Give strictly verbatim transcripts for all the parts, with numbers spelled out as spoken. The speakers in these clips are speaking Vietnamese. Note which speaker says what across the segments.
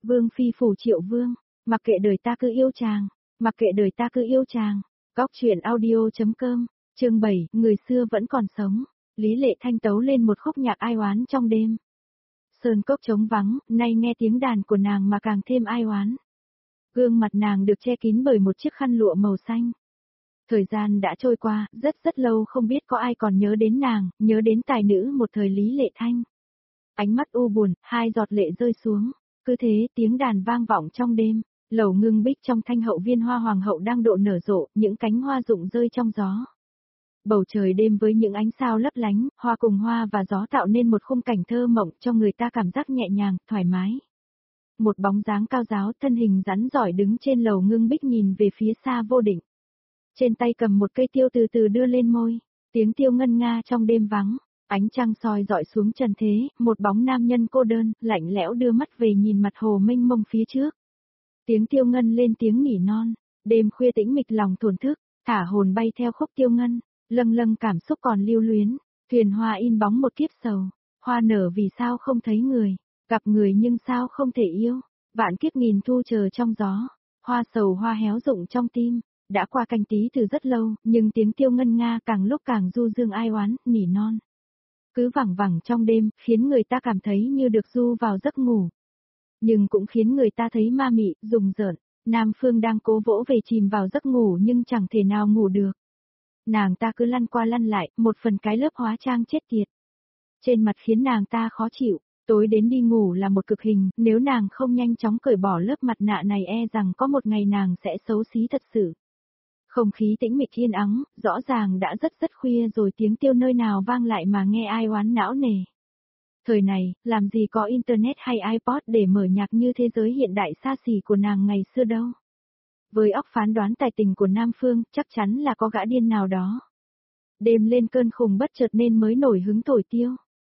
Speaker 1: Vương phi phủ Triệu Vương, mặc kệ đời ta cứ yêu chàng, mặc kệ đời ta cứ yêu chàng. Góc truyện audio.com, chương bảy, người xưa vẫn còn sống. Lý Lệ Thanh tấu lên một khúc nhạc ai oán trong đêm. Sơn cốc trống vắng, nay nghe tiếng đàn của nàng mà càng thêm ai oán. Gương mặt nàng được che kín bởi một chiếc khăn lụa màu xanh. Thời gian đã trôi qua, rất rất lâu không biết có ai còn nhớ đến nàng, nhớ đến tài nữ một thời Lý Lệ Thanh. Ánh mắt u buồn, hai giọt lệ rơi xuống. Cứ thế tiếng đàn vang vọng trong đêm. Lầu Ngưng Bích trong thanh hậu viên hoa hoàng hậu đang độ nở rộ, những cánh hoa rụng rơi trong gió. Bầu trời đêm với những ánh sao lấp lánh, hoa cùng hoa và gió tạo nên một khung cảnh thơ mộng cho người ta cảm giác nhẹ nhàng, thoải mái. Một bóng dáng cao giáo thân hình rắn giỏi đứng trên Lầu Ngưng Bích nhìn về phía xa vô định. Trên tay cầm một cây tiêu từ từ đưa lên môi, tiếng tiêu ngân nga trong đêm vắng, ánh trăng soi dọi xuống trần thế, một bóng nam nhân cô đơn, lạnh lẽo đưa mắt về nhìn mặt hồ mênh mông phía trước. Tiếng tiêu ngân lên tiếng nỉ non, đêm khuya tĩnh mịch lòng thổn thức, thả hồn bay theo khúc tiêu ngân, lâng lâng cảm xúc còn lưu luyến, thuyền hoa in bóng một kiếp sầu, hoa nở vì sao không thấy người, gặp người nhưng sao không thể yêu, vạn kiếp nghìn thu chờ trong gió, hoa sầu hoa héo rụng trong tim, đã qua canh tí từ rất lâu, nhưng tiếng tiêu ngân nga càng lúc càng du dương ai oán, nỉ non. Cứ vẳng vẳng trong đêm, khiến người ta cảm thấy như được du vào giấc ngủ. Nhưng cũng khiến người ta thấy ma mị, rùng rợn, Nam Phương đang cố vỗ về chìm vào giấc ngủ nhưng chẳng thể nào ngủ được. Nàng ta cứ lăn qua lăn lại, một phần cái lớp hóa trang chết tiệt. Trên mặt khiến nàng ta khó chịu, tối đến đi ngủ là một cực hình, nếu nàng không nhanh chóng cởi bỏ lớp mặt nạ này e rằng có một ngày nàng sẽ xấu xí thật sự. Không khí tĩnh mịch yên ắng, rõ ràng đã rất rất khuya rồi tiếng tiêu nơi nào vang lại mà nghe ai oán não nề. Thời này, làm gì có internet hay iPod để mở nhạc như thế giới hiện đại xa xỉ của nàng ngày xưa đâu. Với óc phán đoán tài tình của Nam Phương, chắc chắn là có gã điên nào đó. Đêm lên cơn khùng bất chợt nên mới nổi hứng thổi tiêu.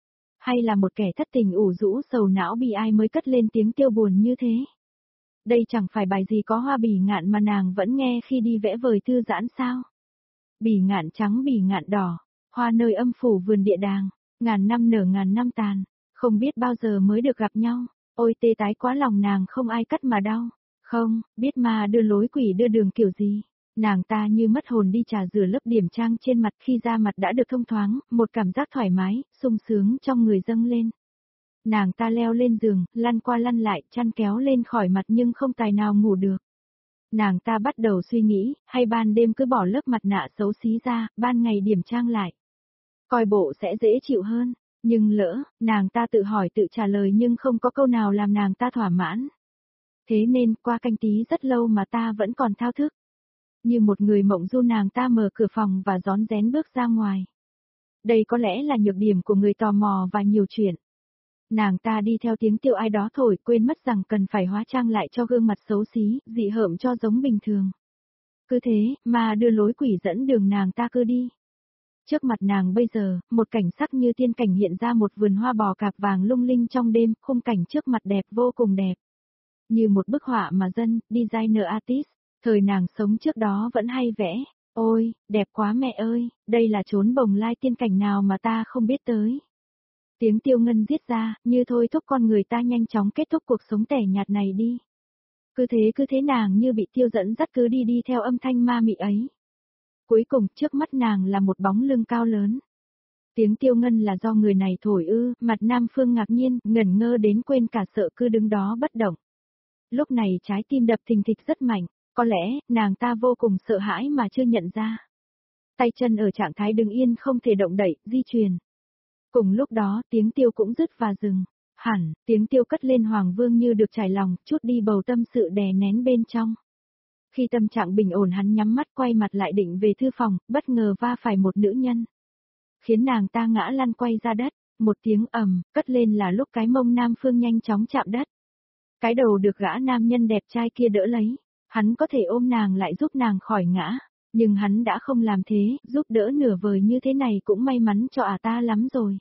Speaker 1: Hay là một kẻ thất tình ủ rũ sầu não bi ai mới cất lên tiếng tiêu buồn như thế. Đây chẳng phải bài gì có hoa bỉ ngạn mà nàng vẫn nghe khi đi vẽ vời thư giãn sao. Bỉ ngạn trắng bỉ ngạn đỏ, hoa nơi âm phủ vườn địa đàng, ngàn năm nở ngàn năm tàn, không biết bao giờ mới được gặp nhau, ôi tê tái quá lòng nàng không ai cắt mà đau, không, biết ma đưa lối quỷ đưa đường kiểu gì. Nàng ta như mất hồn đi trà rửa lớp điểm trang trên mặt khi da mặt đã được thông thoáng, một cảm giác thoải mái, sung sướng trong người dâng lên. Nàng ta leo lên giường, lăn qua lăn lại, chăn kéo lên khỏi mặt nhưng không tài nào ngủ được. Nàng ta bắt đầu suy nghĩ, hay ban đêm cứ bỏ lớp mặt nạ xấu xí ra, ban ngày điểm trang lại. Coi bộ sẽ dễ chịu hơn, nhưng lỡ, nàng ta tự hỏi tự trả lời nhưng không có câu nào làm nàng ta thỏa mãn. Thế nên, qua canh tí rất lâu mà ta vẫn còn thao thức. Như một người mộng du nàng ta mở cửa phòng và rón rén bước ra ngoài. Đây có lẽ là nhược điểm của người tò mò và nhiều chuyện. Nàng ta đi theo tiếng tiêu ai đó thổi quên mất rằng cần phải hóa trang lại cho gương mặt xấu xí, dị hợm cho giống bình thường. Cứ thế, mà đưa lối quỷ dẫn đường nàng ta cứ đi. Trước mặt nàng bây giờ, một cảnh sắc như tiên cảnh hiện ra một vườn hoa bò cạp vàng lung linh trong đêm, khung cảnh trước mặt đẹp vô cùng đẹp. Như một bức họa mà dân, designer artist, thời nàng sống trước đó vẫn hay vẽ. Ôi, đẹp quá mẹ ơi, đây là chốn bồng lai tiên cảnh nào mà ta không biết tới. Tiếng tiêu ngân giết ra, như thôi thúc con người ta nhanh chóng kết thúc cuộc sống tẻ nhạt này đi. Cứ thế cứ thế nàng như bị tiêu dẫn dắt cứ đi đi theo âm thanh ma mị ấy. Cuối cùng trước mắt nàng là một bóng lưng cao lớn. Tiếng tiêu ngân là do người này thổi ư, mặt Nam Phương ngạc nhiên, ngẩn ngơ đến quên cả sợ cứ đứng đó bất động. Lúc này trái tim đập thình thịch rất mạnh, có lẽ nàng ta vô cùng sợ hãi mà chưa nhận ra. Tay chân ở trạng thái đứng yên không thể động đậy, di chuyển. Cùng lúc đó tiếng tiêu cũng dứt và dừng. Hẳn, tiếng tiêu cất lên Hoàng Vương như được trải lòng, chút đi bầu tâm sự đè nén bên trong. Khi tâm trạng bình ổn hắn nhắm mắt quay mặt lại định về thư phòng, bất ngờ va phải một nữ nhân. Khiến nàng ta ngã lăn quay ra đất, một tiếng ầm, cất lên là lúc cái mông Nam Phương nhanh chóng chạm đất. Cái đầu được gã nam nhân đẹp trai kia đỡ lấy, hắn có thể ôm nàng lại giúp nàng khỏi ngã, nhưng hắn đã không làm thế, giúp đỡ nửa vời như thế này cũng may mắn cho ả ta lắm rồi.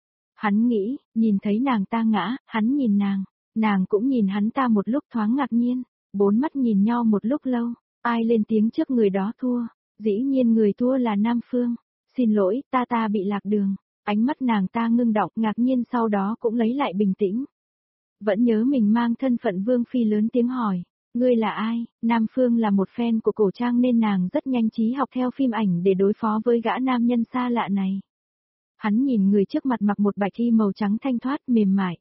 Speaker 1: Hắn nghĩ, nhìn thấy nàng ta ngã, hắn nhìn nàng, nàng cũng nhìn hắn ta một lúc thoáng ngạc nhiên, bốn mắt nhìn nhau một lúc lâu, ai lên tiếng trước người đó thua, dĩ nhiên người thua là Nam Phương, xin lỗi, ta ta bị lạc đường, ánh mắt nàng ta ngưng đọng ngạc nhiên sau đó cũng lấy lại bình tĩnh. Vẫn nhớ mình mang thân phận Vương Phi lớn tiếng hỏi, ngươi là ai? Nam Phương là một fan của cổ trang nên nàng rất nhanh trí học theo phim ảnh để đối phó với gã nam nhân xa lạ này. Hắn nhìn người trước mặt mặc một bạch y màu trắng thanh thoát mềm mại.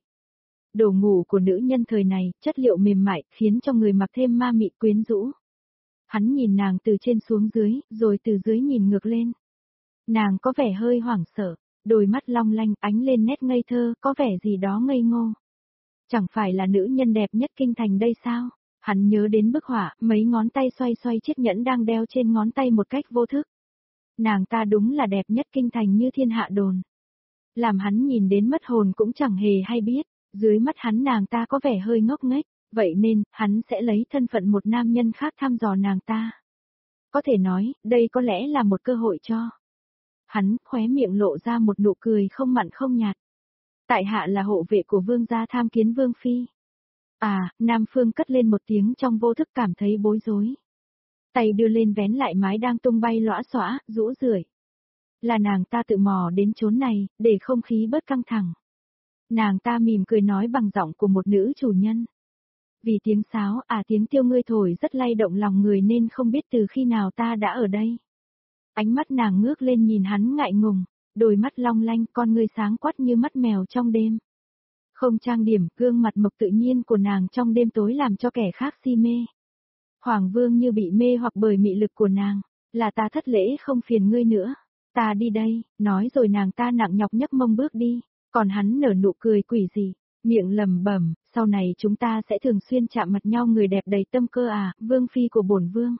Speaker 1: Đồ ngủ của nữ nhân thời này, chất liệu mềm mại, khiến cho người mặc thêm ma mị quyến rũ. Hắn nhìn nàng từ trên xuống dưới, rồi từ dưới nhìn ngược lên. Nàng có vẻ hơi hoảng sợ, đôi mắt long lanh ánh lên nét ngây thơ, có vẻ gì đó ngây ngô. Chẳng phải là nữ nhân đẹp nhất kinh thành đây sao? Hắn nhớ đến bức họa, mấy ngón tay xoay xoay chiếc nhẫn đang đeo trên ngón tay một cách vô thức. Nàng ta đúng là đẹp nhất kinh thành như thiên hạ đồn. Làm hắn nhìn đến mất hồn cũng chẳng hề hay biết, dưới mắt hắn nàng ta có vẻ hơi ngốc nghếch, vậy nên, hắn sẽ lấy thân phận một nam nhân khác thăm dò nàng ta. Có thể nói, đây có lẽ là một cơ hội cho. Hắn khóe miệng lộ ra một nụ cười không mặn không nhạt. Tại hạ là hộ vệ của vương gia tham kiến Vương Phi. À, Nam Phương cất lên một tiếng trong vô thức cảm thấy bối rối. Tay đưa lên vén lại mái đang tung bay lõa xõa, rũ rượi. Là nàng ta tự mò đến chốn này, để không khí bớt căng thẳng. Nàng ta mỉm cười nói bằng giọng của một nữ chủ nhân. Vì tiếng sáo, à tiếng tiêu ngươi thổi rất lay động lòng người nên không biết từ khi nào ta đã ở đây. Ánh mắt nàng ngước lên nhìn hắn ngại ngùng, đôi mắt long lanh, con ngươi sáng quắc như mắt mèo trong đêm. Không trang điểm, gương mặt mộc tự nhiên của nàng trong đêm tối làm cho kẻ khác si mê. Hoàng Vương như bị mê hoặc bởi mị lực của nàng, là ta thất lễ không phiền ngươi nữa, ta đi đây, nói rồi nàng ta nặng nhọc nhấc mông bước đi, còn hắn nở nụ cười quỷ dị, miệng lẩm bẩm, sau này chúng ta sẽ thường xuyên chạm mặt nhau người đẹp đầy tâm cơ à, Vương Phi của bổn Vương.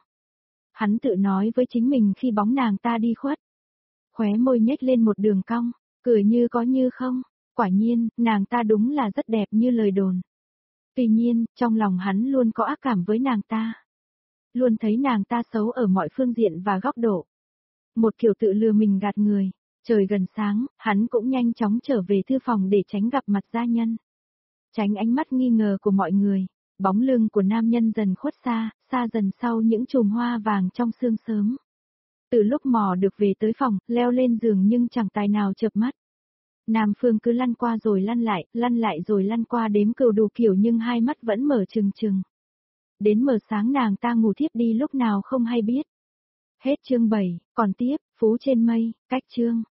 Speaker 1: Hắn tự nói với chính mình khi bóng nàng ta đi khuất. Khóe môi nhếch lên một đường cong, cười như có như không, quả nhiên, nàng ta đúng là rất đẹp như lời đồn. Tuy nhiên, trong lòng hắn luôn có ác cảm với nàng ta. Luôn thấy nàng ta xấu ở mọi phương diện và góc độ. Một kiểu tự lừa mình gạt người. Trời gần sáng, hắn cũng nhanh chóng trở về thư phòng để tránh gặp mặt gia nhân. Tránh ánh mắt nghi ngờ của mọi người. Bóng lưng của nam nhân dần khuất xa, xa dần sau những chùm hoa vàng trong sương sớm. Từ lúc mò được về tới phòng, leo lên giường nhưng chẳng tài nào chợp mắt. Nam Phương cứ lăn qua rồi lăn lại, lăn lại rồi lăn qua đếm cừu đủ kiểu nhưng hai mắt vẫn mở trừng trừng. Đến mờ sáng nàng ta ngủ thiếp đi lúc nào không hay biết. Hết chương bảy, còn tiếp, Phú trên mây, cách chương.